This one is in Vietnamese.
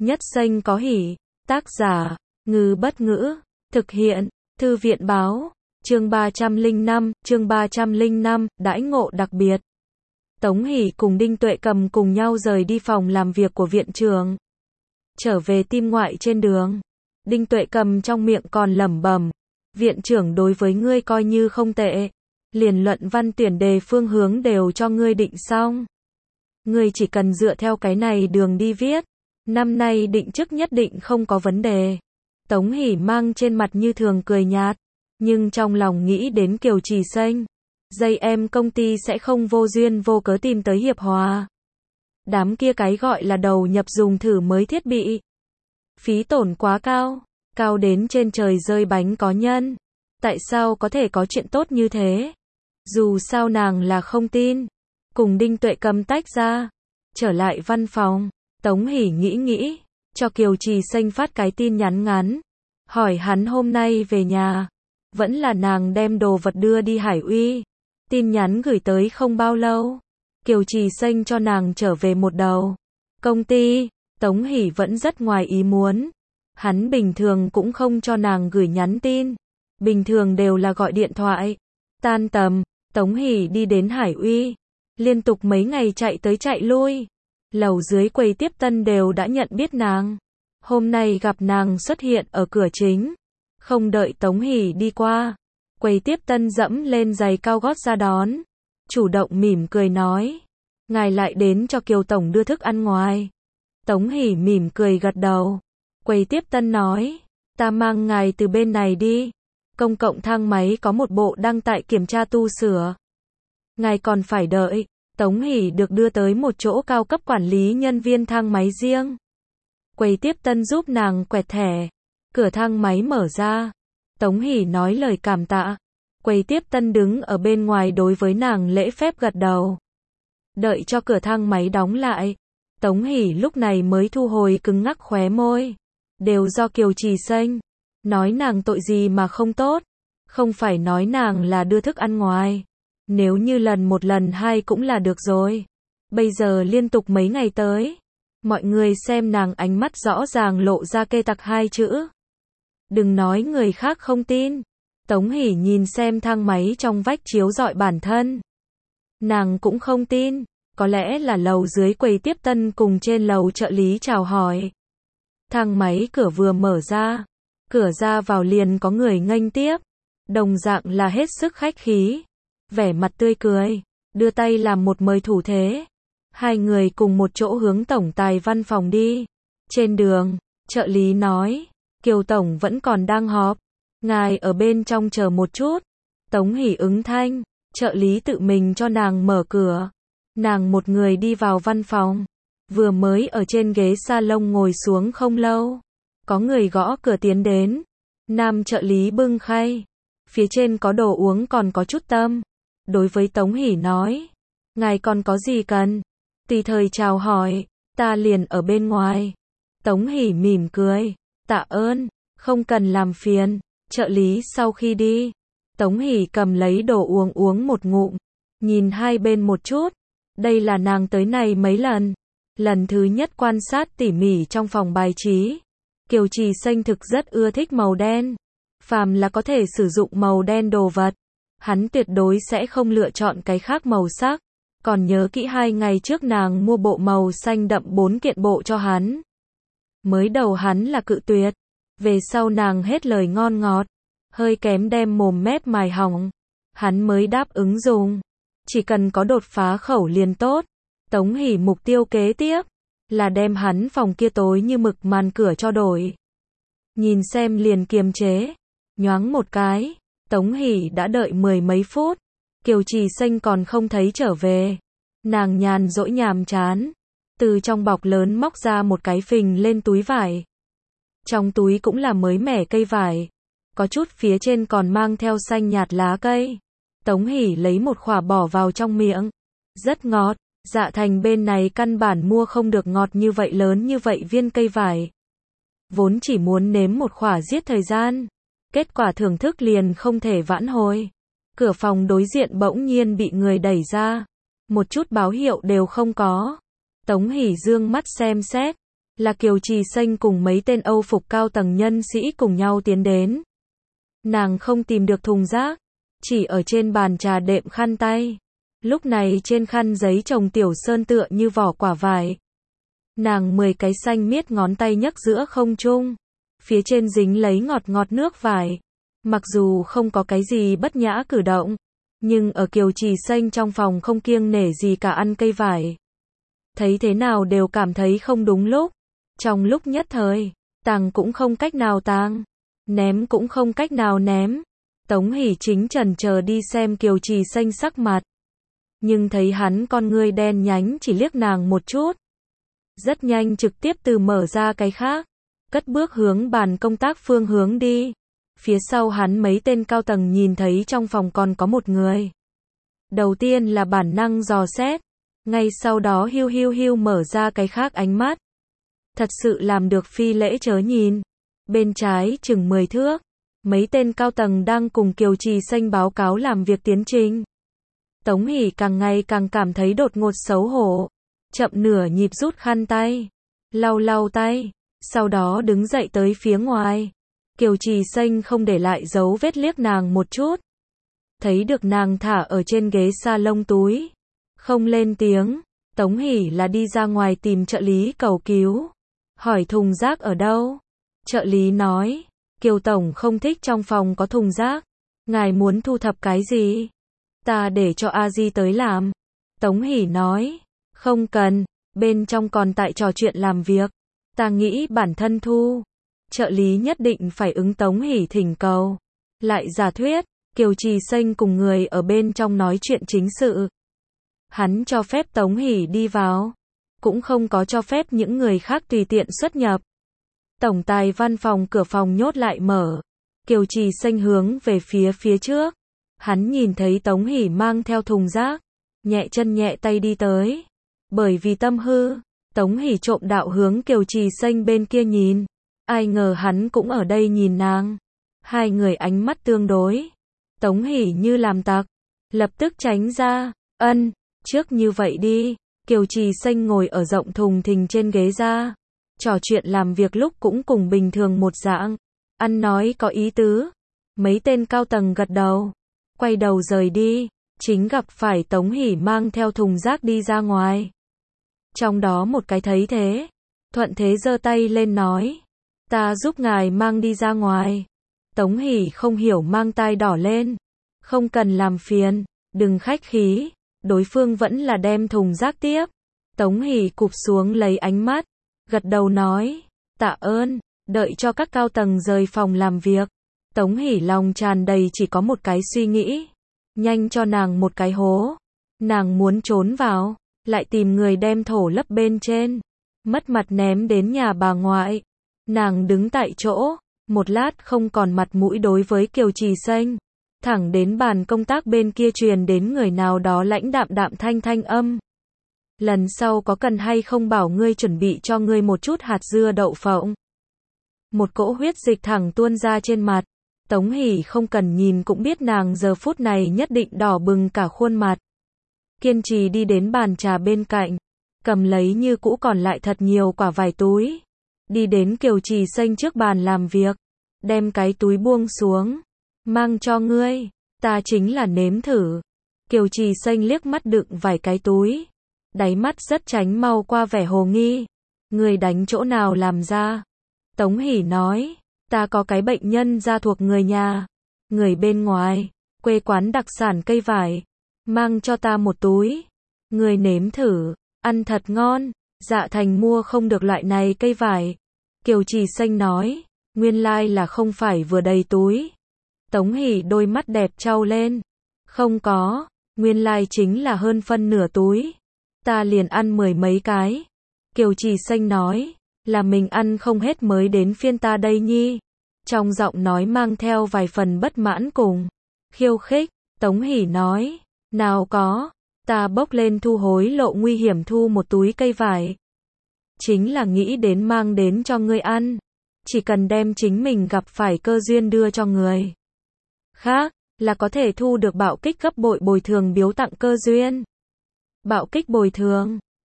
Nhất xanh có hỉ. Tác giả, Ngư Bất Ngữ. Thực hiện, Thư viện Báo. Chương 305, đãi ngộ đặc biệt. Tống Hỷ cùng Đinh Tuệ Cầm cùng nhau rời đi phòng làm việc của viện trưởng. Trở về Tim Ngoại trên đường, Đinh Tuệ Cầm trong miệng còn lẩm bẩm, viện trưởng đối với ngươi coi như không tệ, liền luận văn tuyển đề phương hướng đều cho ngươi định xong. Ngươi chỉ cần dựa theo cái này đường đi viết, năm nay định chức nhất định không có vấn đề. Tống Hỷ mang trên mặt như thường cười nhạt, nhưng trong lòng nghĩ đến Kiều Trì Xanh, dây em công ty sẽ không vô duyên vô cớ tìm tới Hiệp Hòa. Đám kia cái gọi là đầu nhập dùng thử mới thiết bị, phí tổn quá cao, cao đến trên trời rơi bánh có nhân. Tại sao có thể có chuyện tốt như thế? Dù sao nàng là không tin. Cùng Đinh Tuệ Cầm tách ra, trở lại văn phòng, Tống Hỷ nghĩ, cho Kiều Trì Xanh phát cái tin nhắn ngắn, hỏi hắn hôm nay về nhà, vẫn là nàng đem đồ vật đưa đi Hải Uy. Tin nhắn gửi tới không bao lâu, Kiều Trì Xanh cho nàng trở về một đầu công ty. Tống Hỷ vẫn rất ngoài ý muốn. Hắn bình thường cũng không cho nàng gửi nhắn tin, bình thường đều là gọi điện thoại. Tan tầm, Tống Hỷ đi đến Hải Uy, liên tục mấy ngày chạy tới chạy lui. Lầu dưới quầy tiếp tân đều đã nhận biết nàng. Hôm nay gặp nàng xuất hiện ở cửa chính, không đợi Tống Hỷ đi qua, quầy tiếp tân dẫm lên giày cao gót ra đón, chủ động mỉm cười nói, ngài lại đến cho Kiều tổng đưa thức ăn ngoài. Tống Hỷ mỉm cười gật đầu. Quầy tiếp tân nói, ta mang ngài từ bên này đi, công cộng thang máy có một bộ đang tại kiểm tra tu sửa, ngài còn phải đợi. Tống Hỷ được đưa tới một chỗ cao cấp quản lý nhân viên thang máy riêng. Quầy tiếp tân giúp nàng quẹt thẻ, cửa thang máy mở ra. Tống Hỷ nói lời cảm tạ. Quầy tiếp tân đứng ở bên ngoài đối với nàng lễ phép gật đầu. Đợi cho cửa thang máy đóng lại, Tống Hỷ lúc này mới thu hồi cứng ngắc khóe môi. Đều do Kiều Trì Xanh, nói nàng tội gì mà không tốt, không phải nói nàng là đưa thức ăn ngoài. Nếu như lần một lần hai cũng là được rồi. Bây giờ liên tục mấy ngày tới, mọi người xem nàng ánh mắt rõ ràng lộ ra kê tặc hai chữ. Đừng nói người khác không tin. Tống Hỷ nhìn xem thang máy trong vách chiếu rọi bản thân, nàng cũng không tin. Có lẽ là lầu dưới quầy tiếp tân cùng trên lầu trợ lý chào hỏi. Thang máy cửa vừa mở ra, cửa ra vào liền có người nghênh tiếp, đồng dạng là hết sức khách khí, vẻ mặt tươi cười, đưa tay làm một mời thủ thế. Hai người cùng một chỗ hướng tổng tài văn phòng đi. Trên đường, trợ lý nói, Kiều tổng vẫn còn đang họp, ngài ở bên trong chờ một chút. Tống Hỷ ứng thanh, trợ lý tự mình cho nàng mở cửa. Nàng một người đi vào văn phòng, vừa mới ở trên ghế salon ngồi xuống không lâu, có người gõ cửa tiến đến. Nam trợ lý bưng khay, phía trên có đồ uống còn có chút tâm. Đối với Tống Hỷ nói, ngài còn có gì cần? Tùy thời chào hỏi, ta liền ở bên ngoài. Tống Hỷ mỉm cười, tạ ơn, không cần làm phiền. Trợ lý sau khi đi, Tống Hỷ cầm lấy đồ uống một ngụm, nhìn hai bên một chút. Đây là nàng tới này mấy lần. Lần thứ nhất quan sát tỉ mỉ trong phòng bài trí. Kiều Trì Xanh thực rất ưa thích màu đen. Phàm là có thể sử dụng màu đen đồ vật, hắn tuyệt đối sẽ không lựa chọn cái khác màu sắc. Còn nhớ kỹ 2 ngày trước nàng mua bộ màu xanh đậm 4 kiện bộ cho hắn. Mới đầu hắn là cự tuyệt. Về sau nàng hết lời ngon ngọt, hơi kém đem mồm mép mài hỏng, hắn mới đáp ứng dùng. Chỉ cần có đột phá khẩu liền tốt. Tống Hỷ mục tiêu kế tiếp là đem hắn phòng kia tối như mực màn cửa cho đổi. Nhìn xem liền kiềm chế. Nhoáng một cái, Tống Hỷ đã đợi 10 mấy phút. Kiều Trì Xanh còn không thấy trở về. Nàng nhàn rỗi nhàm chán, từ trong bọc lớn móc ra một cái phình lên túi vải. Trong túi cũng là mới mẻ cây vải, có chút phía trên còn mang theo xanh nhạt lá cây. Tống Hỷ lấy một khỏa bỏ vào trong miệng. Rất ngọt. Dạ Thành bên này căn bản mua không được ngọt như vậy lớn như vậy viên cây vải. Vốn chỉ muốn nếm một khỏa giết thời gian. Kết quả thưởng thức liền không thể vãn hồi. Cửa phòng đối diện bỗng nhiên bị người đẩy ra. Một chút báo hiệu đều không có. Tống Hỷ dương mắt xem xét. là Kiều Trì Xanh cùng mấy tên Âu phục cao tầng nhân sĩ cùng nhau tiến đến. Nàng không tìm được thùng rác, chỉ ở trên bàn trà đệm khăn tay. Lúc này trên khăn giấy chồng tiểu sơn tựa như vỏ quả vải. Nàng 10 cái xanh miết ngón tay nhấc giữa không trung. Phía trên dính lấy ngọt ngọt nước vải. Mặc dù không có cái gì bất nhã cử động, nhưng ở Kiều Trì Xanh trong phòng không kiêng nể gì cả ăn cây vải. Thấy thế nào đều cảm thấy không đúng lúc. Trong lúc nhất thời, tàng cũng không cách nào tàng, ném cũng không cách nào ném. Tống Hỷ chính chần chờ đi xem Kiều Trì Xanh sắc mặt. Nhưng thấy hắn con ngươi đen nhánh chỉ liếc nàng một chút. Rất nhanh trực tiếp từ mở ra cái khác, cất bước hướng bàn công tác phương hướng đi. Phía sau hắn mấy tên cao tầng nhìn thấy trong phòng còn có một người. Đầu tiên là bản năng dò xét, ngay sau đó hiu hiu hiu mở ra cái khác ánh mắt. Thật sự làm được phi lễ chớ nhìn. Bên trái chừng 10 thước, mấy tên cao tầng đang cùng Kiều Trì Xanh báo cáo làm việc tiến trình. Tống Hỷ càng ngày càng cảm thấy đột ngột xấu hổ, chậm nửa nhịp rút khăn tay, lau lau tay, sau đó đứng dậy tới phía ngoài. Kiều Trì Xanh không để lại dấu vết liếc nàng một chút. Thấy được nàng thả ở trên ghế salon túi, không lên tiếng. Tống Hỷ là đi ra ngoài tìm trợ lý cầu cứu, hỏi thùng rác ở đâu. Trợ lý nói, Kiều tổng không thích trong phòng có thùng rác, ngài muốn thu thập cái gì? Ta để cho A Di tới làm. Tống Hỷ nói, không cần, bên trong còn tại trò chuyện làm việc, ta nghĩ bản thân thu. Trợ lý nhất định phải ứng Tống Hỷ thỉnh cầu. Lại giả thuyết, Kiều Trì Xanh cùng người ở bên trong nói chuyện chính sự. Hắn cho phép Tống Hỷ đi vào, cũng không có cho phép những người khác tùy tiện xuất nhập. Tổng tài văn phòng cửa phòng nhốt lại mở. Kiều Trì Xanh hướng về phía trước. Hắn nhìn thấy Tống Hỷ mang theo thùng rác, nhẹ chân nhẹ tay đi tới. Bởi vì tâm hư, Tống Hỷ trộm đạo hướng Kiều Trì Xanh bên kia nhìn. Ai ngờ hắn cũng ở đây nhìn nàng. Hai người ánh mắt tương đối. Tống Hỷ như làm tặc, lập tức tránh ra. Ân, trước như vậy đi. Kiều Trì Xanh ngồi ở rộng thùng thình trên ghế ra. Trò chuyện làm việc lúc cũng cùng bình thường một dạng. Ăn nói có ý tứ. Mấy tên cao tầng gật đầu, quay đầu rời đi. Chính gặp phải Tống Hỷ mang theo thùng rác đi ra ngoài. Trong đó một cái thấy thế, thuận thế giơ tay lên nói, ta giúp ngài mang đi ra ngoài. Tống Hỷ không hiểu mang tai đỏ lên. Không cần làm phiền, đừng khách khí. Đối phương vẫn là đem thùng rác tiếp. Tống Hỷ cụp xuống lấy ánh mắt, gật đầu nói, tạ ơn. Đợi cho các cao tầng rời phòng làm việc, Tống Hỷ lòng tràn đầy chỉ có một cái suy nghĩ, nhanh cho nàng một cái hố. Nàng muốn trốn vào, lại tìm người đem thổ lấp bên trên, mất mặt ném đến nhà bà ngoại. Nàng đứng tại chỗ, một lát không còn mặt mũi đối với Kiều Trì Xanh. Thẳng đến bàn công tác bên kia truyền đến người nào đó lãnh đạm đạm thanh âm. Lần sau có cần hay không bảo ngươi chuẩn bị cho ngươi một chút hạt dưa đậu phộng. Một cỗ huyết dịch thẳng tuôn ra trên mặt. Tống Hỷ không cần nhìn cũng biết nàng giờ phút này nhất định đỏ bừng cả khuôn mặt. Kiên trì đi đến bàn trà bên cạnh, cầm lấy như cũ còn lại thật nhiều quả vải túi. Đi đến Kiều Trì Xanh trước bàn làm việc, đem cái túi buông xuống. Mang cho ngươi, ta chính là nếm thử. Kiều Trì Xanh liếc mắt đựng vài cái túi, đáy mắt rất tránh mau qua vẻ hồ nghi. Người đánh chỗ nào làm ra? Tống Hỷ nói, ta có cái bệnh nhân da thuộc người nhà, người bên ngoài, quê quán đặc sản cây vải, mang cho ta một túi. Người nếm thử, ăn thật ngon. Dạ Thành mua không được loại này cây vải. Kiều Trì Xanh nói, nguyên lai là không phải vừa đầy túi. Tống Hỷ đôi mắt đẹp trao lên. Không có, nguyên lai chính là hơn phân nửa túi. Ta liền ăn 10 mấy cái. Kiều Trì Xanh nói, là mình ăn không hết mới đến phiên ta đây nhi. Trong giọng nói mang theo vài phần bất mãn cùng khiêu khích. Tống Hỷ nói, nào có, ta bốc lên thu hối lộ nguy hiểm thu một túi cây vải. Chính là nghĩ đến mang đến cho ngươi ăn. Chỉ cần đem chính mình gặp phải cơ duyên đưa cho người khác, là có thể thu được bạo kích gấp bội bồi thường biếu tặng cơ duyên. Bạo kích bồi thường.